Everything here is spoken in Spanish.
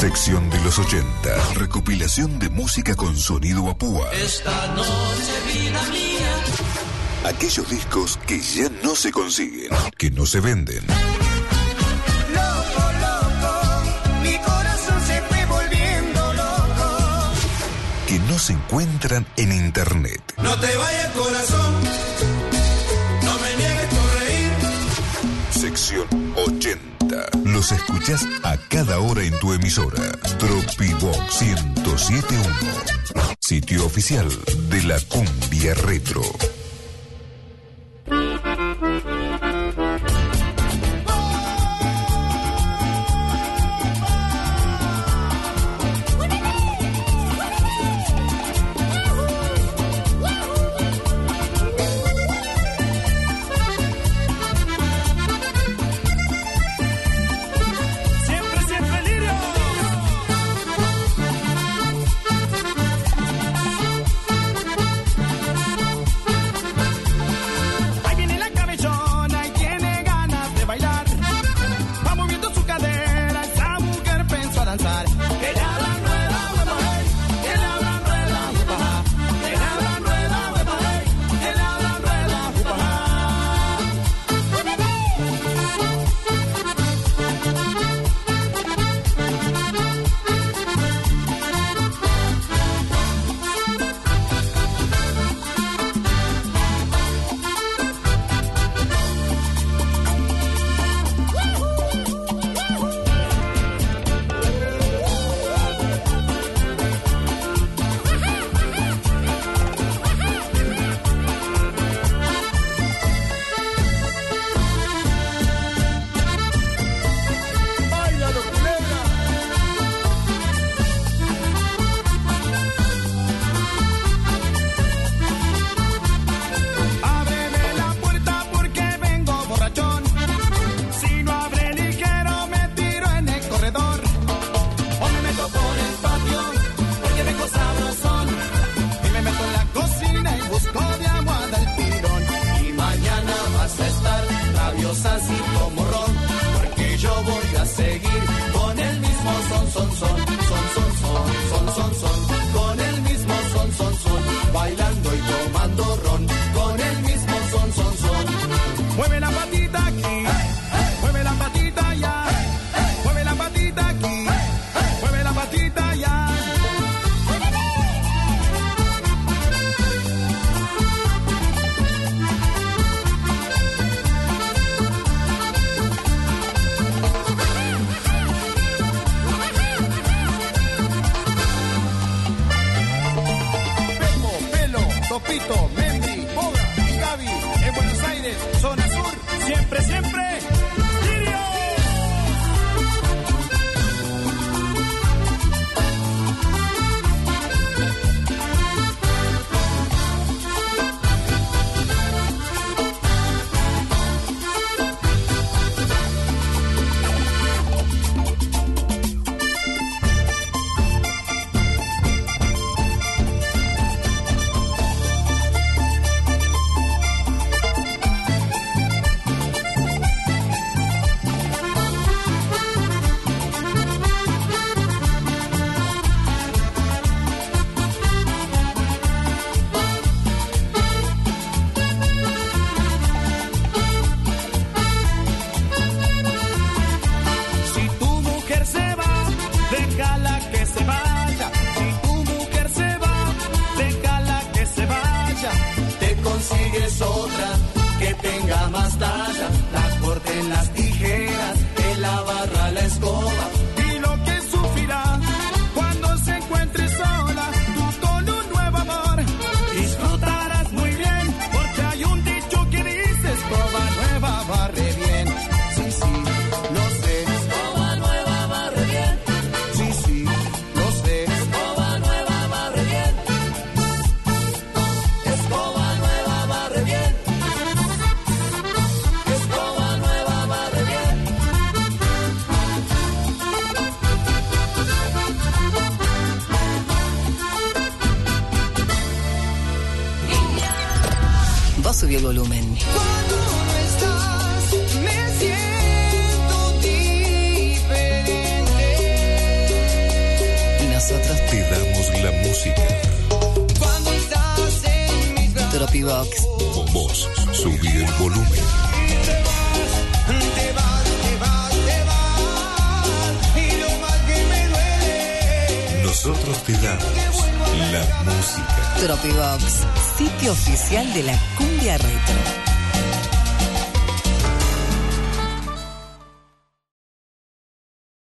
Sección de los 80. Recopilación de música con sonido Apúa. Esta noche, vida mía. Aquellos discos que ya no se consiguen, que no se venden. Loco, loco, mi corazón se fue volviendo loco. Que no se encuentran en internet. No te vayas, corazón. No me niegues tu reír. Sección 80. Los escuchás a cada hora en tu emisora. Tropibox 107.1. Sitio oficial de la cumbia retro. Subí el volumen. Cuando no estás, me siento diferente. Tropibox. Vos subí el volumen. Te vas, y lo más que me duele. Nosotros te damos la música. Tropibox, sitio oficial de la cumbia retro.